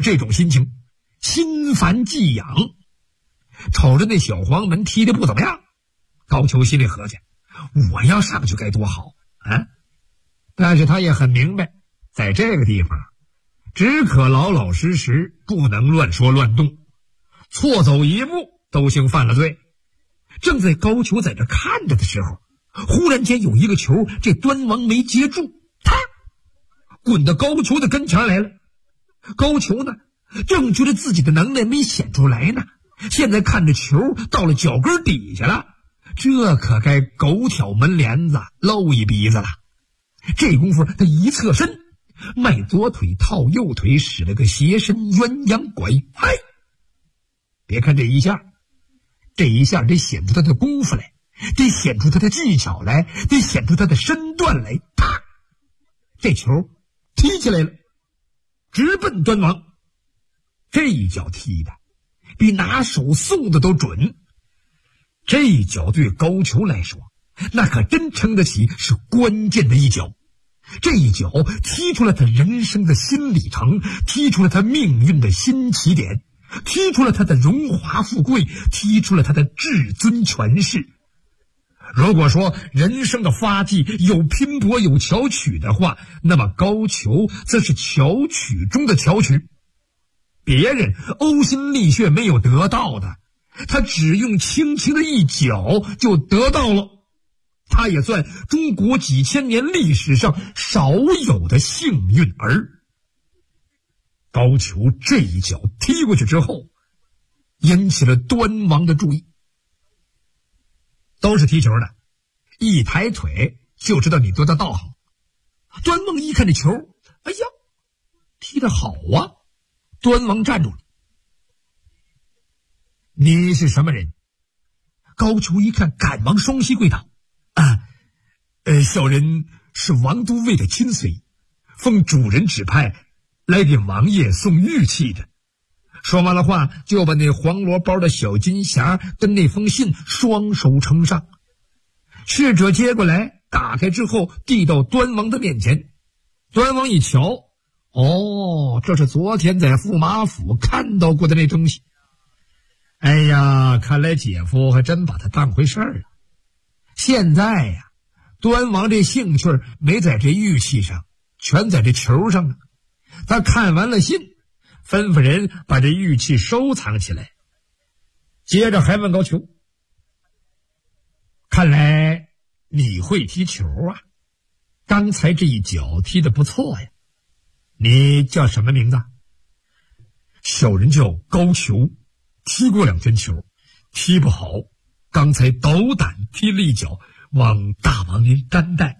这种心情心烦悸痒。瞅着那小黄门踢得不怎么样，高俅心里合计，我要上去该多好啊！但是他也很明白，在这个地方只可老老实实，不能乱说乱动，错走一步都行犯了罪。正在高俅在这看着的时候，忽然间有一个球，这端王没接住，他滚到高俅的跟前来了。高俅呢，正觉得自己的能耐没显出来呢，现在看着球到了脚跟底下了，这可该狗挑门帘子露一鼻子了。这功夫他一侧身，迈左腿套右腿，使了个斜身鸳鸯拐，哎，别看这一下得显出他的功夫来，得显出他的技巧来，得显出他的身段来。啪，这球踢起来了，直奔端王。这一脚踢的比拿手送的都准，这一脚对高俅来说那可真称得起是关键的一脚。这一脚踢出了他人生的新里程，踢出了他命运的新起点，踢出了他的荣华富贵，踢出了他的至尊权势。如果说人生的发迹有拼搏有巧取的话，那么高俅则是巧取中的巧取。别人呕心沥血没有得到的，他只用轻轻的一脚就得到了。他也算中国几千年历史上少有的幸运儿。高俅这一脚踢过去之后，引起了端王的注意。都是踢球的，一抬腿就知道你多大道行。端王一看这球，哎呀，踢得好啊！端王站住了。你是什么人？高俅一看，赶忙双膝跪倒。小人是王都尉的亲随，奉主人指派来给王爷送玉器的。说完了话，就把那黄罗包的小金匣跟那封信双手呈上。侍者接过来，打开之后递到端王的面前。端王一瞧，这是昨天在驸马府看到过的那东西。哎呀，看来姐夫还真把他当回事儿了。现在呀，端王这兴趣没在这玉器上，全在这球上呢。他看完了信，吩咐人把这玉器收藏起来，接着还问高俅，看来你会踢球啊，刚才这一脚踢得不错呀，你叫什么名字？小人叫高俅，踢过2天球，踢不好，刚才斗胆踢了一脚，望大王您担待。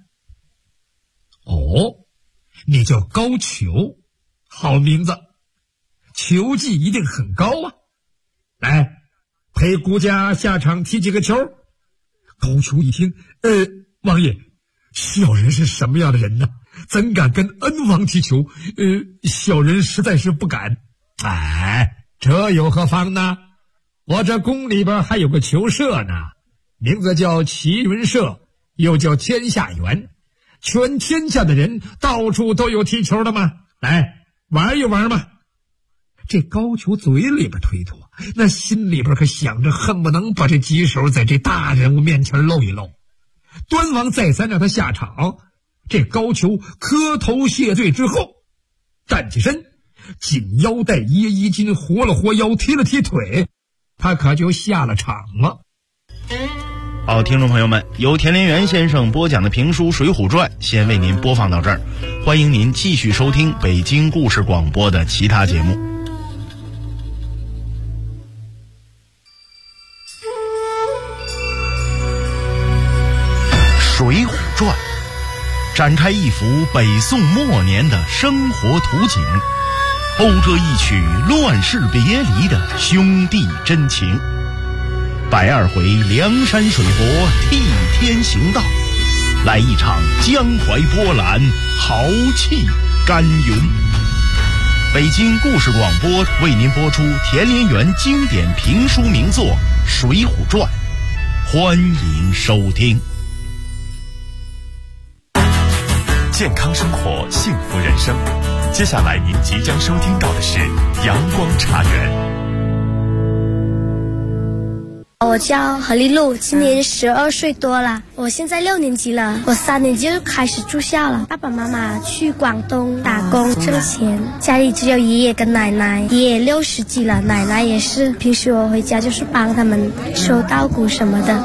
你叫高俅，好名字，球技一定很高啊！来，陪孤家下场踢几个球。高俅一听，王爷，小人是什么样的人呢？怎敢跟恩王踢球？小人实在是不敢。这有何妨呢？我这宫里边还有个球社呢，名字叫齐云社，又叫天下园，全天下的人到处都有踢球的嘛，来玩一玩嘛。这高俅嘴里边推脱，那心里边可想着恨不能把这几手在这大人物面前露一露。端王再三让他下场，这高俅磕头谢罪之后，站起身，紧腰带掖衣襟，活了活腰，踢了踢腿，他可就下了场了。 好，听众朋友们，由田连元先生播讲的评书《水浒传》先为您播放到这儿，欢迎您继续收听北京故事广播的其他节目。《水浒传》展开一幅北宋末年的生活图景，勾着一曲乱世别离的兄弟真情。120回梁山水泊替天行道，来一场江淮波澜，豪气干云。北京故事广播为您播出田连元经典评书名作《水浒传》，欢迎收听。 健康生活，幸福人生。接下来您即将收听到的是茶园。 我叫何丽露，今年12岁多了，我现在6年级了，我3年级就开始住校了。爸爸妈妈去广东打工挣钱，家里只有爷爷跟奶奶，爷爷60几了，奶奶也是，平时我回家就是帮他们收稻谷什么的。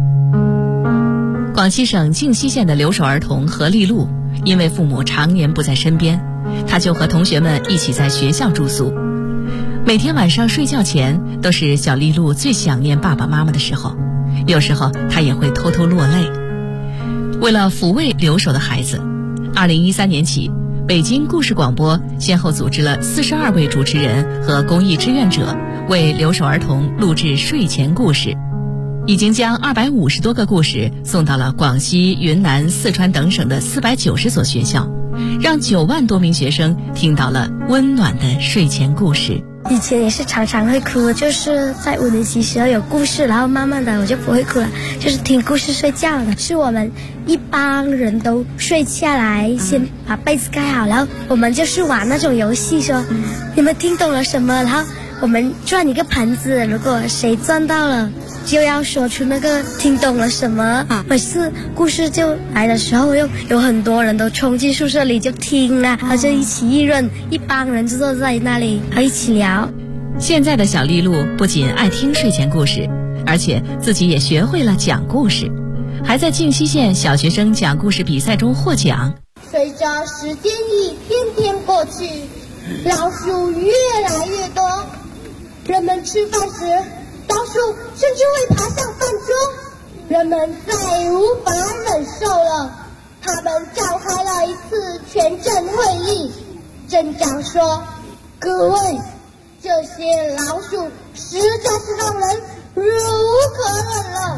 广西省靖西县的留守儿童何丽露，因为父母常年不在身边，她就和同学们一起在学校住宿。每天晚上睡觉前，都是小丽露最想念爸爸妈妈的时候，有时候她也会偷偷落泪。为了抚慰留守的孩子，2013年起，北京故事广播先后组织了42位主持人和公益志愿者，为留守儿童录制睡前故事，已经将250多个故事送到了广西、云南、四川等省的490所学校，让9万多名学生听到了温暖的睡前故事。 以前也是常常会哭，就是在5年级时候有故事，然后慢慢的我就不会哭了，就是听故事睡觉了。是我们一帮人都睡下来，先把被子盖好，然后我们就是玩那种游戏，说你们听懂了什么，然后我们转一个盘子，如果谁转到了就要说出那个听懂了什么。每次故事就来的时候，又有很多人都冲进宿舍里就听啊，然后就一起议论，一帮人就坐在那里一起聊。 现在的小丽露不仅爱听睡前故事，而且自己也学会了讲故事，还在靖西县小学生讲故事比赛中获奖。 随着时间一天天过去，老鼠越来越多，人们吃饭时老鼠甚至会爬上饭桌，人们再无法忍受了，他们召开了一次全镇会议。镇长说：“各位，这些老鼠实在是让人忍无可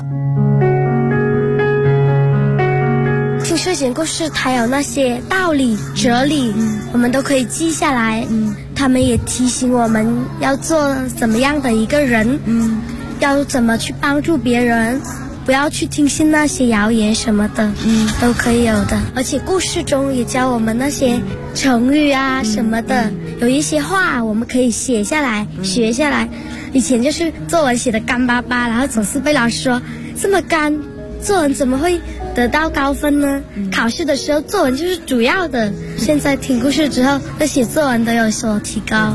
忍了。” 听睡前故事，它有那些道理、哲理，我们都可以记下来。他们也提醒我们要做怎么样的一个人，要怎么去帮助别人，不要去听信那些谣言什么的，都可以有的。而且故事中也教我们那些成语啊什么的，有一些话我们可以写下来、学下来。以前就是作文写的干巴巴，然后总是被老师说这么干，作文怎么会得到高分呢？考试的时候作文就是主要的。现在听故事之后，那写作文都有所提高。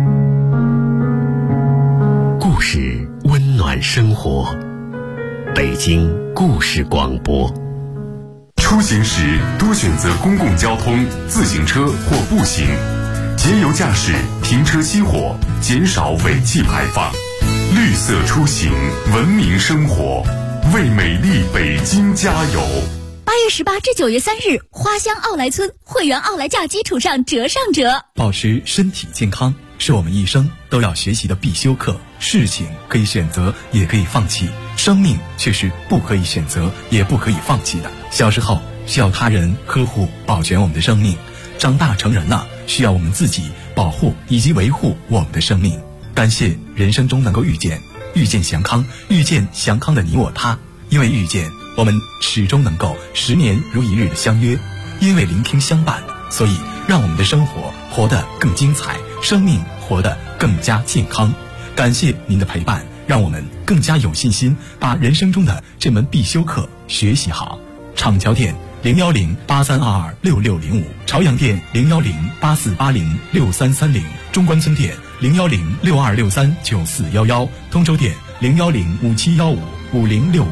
故事温暖生活，北京故事广播。 出行时多选择公共交通、自行车或步行，节油驾驶，停车熄火，减少尾气排放。绿色出行，文明生活，为美丽北京加油。 8月18至9月3日，花乡奥莱村会员奥莱价基础上折上折。 保持身体健康是我们一生都要学习的必修课。事情可以选择，也可以放弃，生命却是不可以选择，也不可以放弃的。小时候需要他人呵护保全我们的生命，长大成人了，需要我们自己保护以及维护我们的生命。感谢人生中能够遇见祥康，遇见祥康的你我他。因为遇见，我们始终能够10年如一日的相约；因为聆听相伴，所以让我们的生活活得更精彩，生命活得更加健康。感谢您的陪伴，让我们更加有信心把人生中的这门必修课学习好。厂桥店01083226605，朝阳店01084806330，中关村店01062639411，通州店01057155065。